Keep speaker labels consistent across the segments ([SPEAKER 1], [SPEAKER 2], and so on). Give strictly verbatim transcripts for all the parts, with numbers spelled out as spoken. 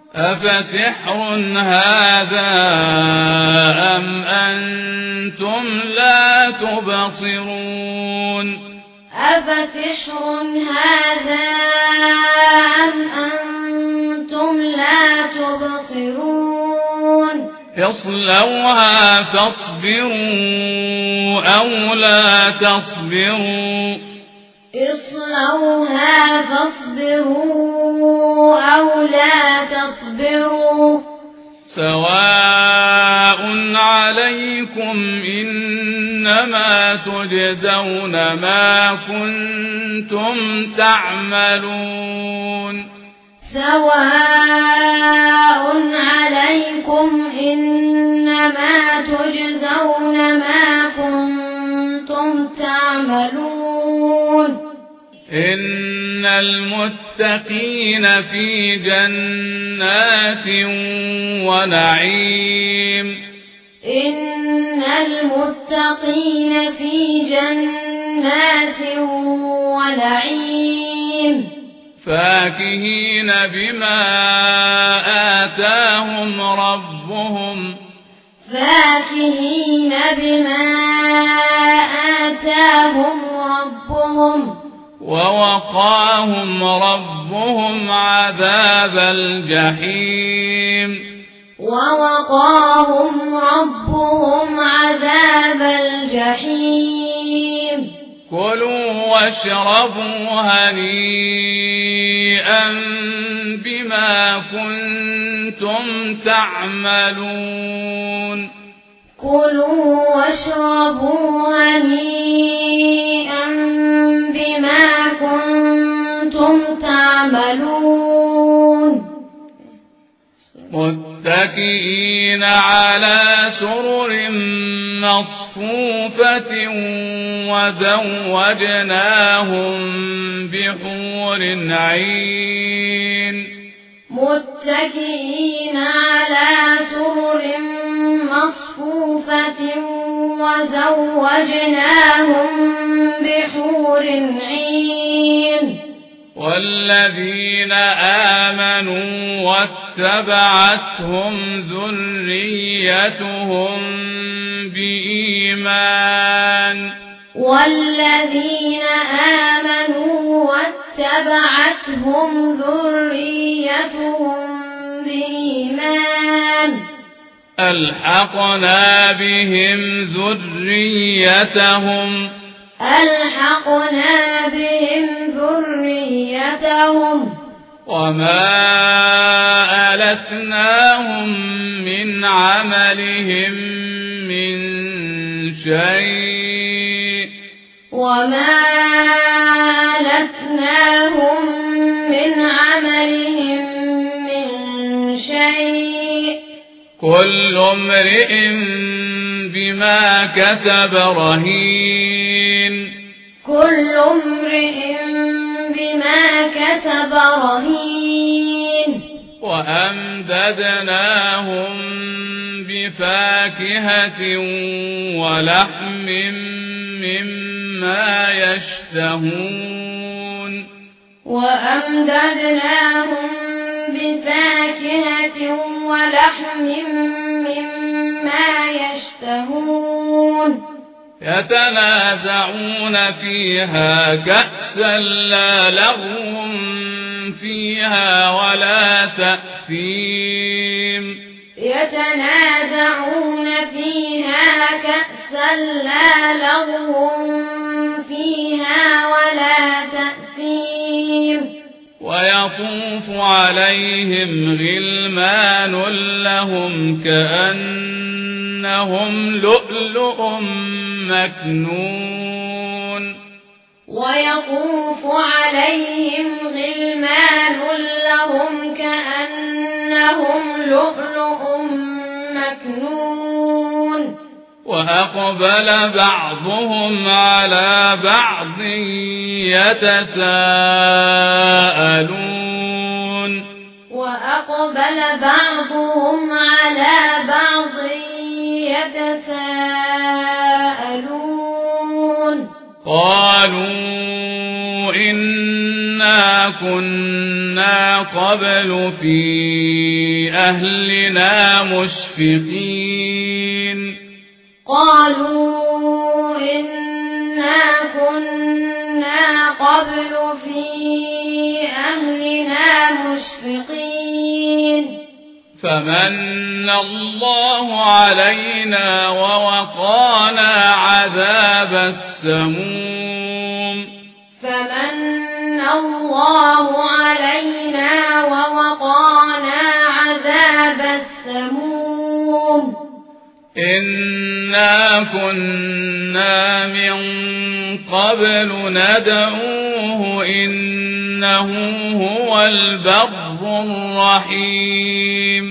[SPEAKER 1] أفسحر هذا أم أنتم لا تبصرون
[SPEAKER 2] أفسحر هذا أم أنتم لا تبصرون
[SPEAKER 1] اصلوها فاصبروا أو لا تصبروا
[SPEAKER 2] اصلوها فاصبروا أو لا تصبروا
[SPEAKER 1] سواء عليكم إنما تجزون ما كنتم تعملون
[SPEAKER 2] سواء عليكم إنما تجزون ما كنتم تعملون
[SPEAKER 1] إن المتقين في جنات ونعيم
[SPEAKER 2] إن المتقين في جنات ونعيم
[SPEAKER 1] فاكهين بما آتاهم ربهم
[SPEAKER 2] فاكهين بما آتاهم ربهم
[SPEAKER 1] ووقاهم ربهم عذاب الجحيم
[SPEAKER 2] ووقاهم ربهم عذاب الجحيم
[SPEAKER 1] كلوا واشربوا هنيئا بما كنتم تعملون
[SPEAKER 2] كلوا واشربوا هنيئا بما كنتم تعملون
[SPEAKER 1] متكئين على سرر مصفوفة وزوجناهم بحور عين
[SPEAKER 2] متكئين على سرر مصفوفة وزوجناهم بحور عين
[SPEAKER 1] والذين آمنوا واتبعتهم ذريتهم بإيمان
[SPEAKER 2] والذين آمنوا واتبعتهم ذريتهم بإيمان
[SPEAKER 1] ألحقنا بهم ذريتهم
[SPEAKER 2] ألحقنا بهم ذريتهم
[SPEAKER 1] وما ألتناهم من عملهم من شيء
[SPEAKER 2] وما ألتناهم من عملهم من شيء
[SPEAKER 1] كل امرئ بما كسب رهين
[SPEAKER 2] كل امرئ بما كسب رهين
[SPEAKER 1] وأمددناهم بفاكهة ولحم مما يشتهون
[SPEAKER 2] وأمددناهم بفاكهة ولحم مما يشتهون
[SPEAKER 1] يتنازعون فيها كأسا لا لغو فيها ولا تأثيم
[SPEAKER 2] يتنازعون فيها كأسا لا لغو فيها ولا تأثيم
[SPEAKER 1] ويطوف عليهم غلمان لهم كأنهم لؤلؤ مكنون
[SPEAKER 2] ويطوف عليهم غلمان لهم كأنهم لؤلؤ مكنون
[SPEAKER 1] وأقبل بعضهم على بعض يتساءلون
[SPEAKER 2] وأقبل بعضهم على بعض يتساءلون
[SPEAKER 1] قالوا إنا كنا قبل في أهلنا مشفقين
[SPEAKER 2] قالوا إنا كنا قبل في أهلنا مشفقين
[SPEAKER 1] فمن الله علينا ووقانا عذاب السموم
[SPEAKER 2] فمن الله علينا ووقانا عذاب السموم
[SPEAKER 1] إنا كنا من قبل ندعوه إنه هو البر الرحيم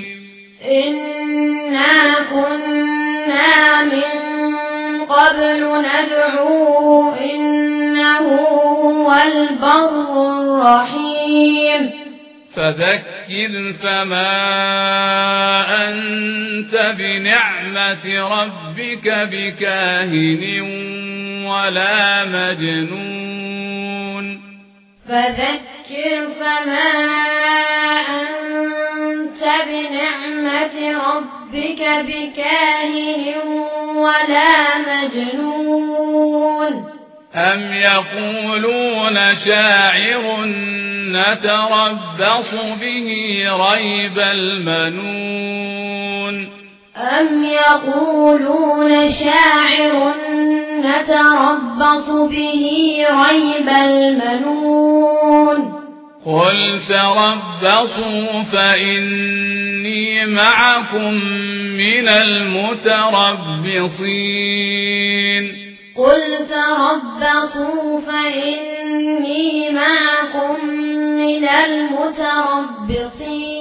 [SPEAKER 2] إنا كنا من قبل ندعوه إنه هو البر الرحيم
[SPEAKER 1] فذكر فما أنت بنعمة ربك بكاهن ولا مجنون
[SPEAKER 2] فذكر فما أنت بنعمة ربك بكاهن ولا مجنون
[SPEAKER 1] أم يقولون شاعر نتربص به ريب المنون
[SPEAKER 2] أم يقولون شاعر نتربص به ريب المنون
[SPEAKER 1] قل تربصوا فإني معكم من المتربصين
[SPEAKER 2] قل تربصوا فإني معكم من المتربصين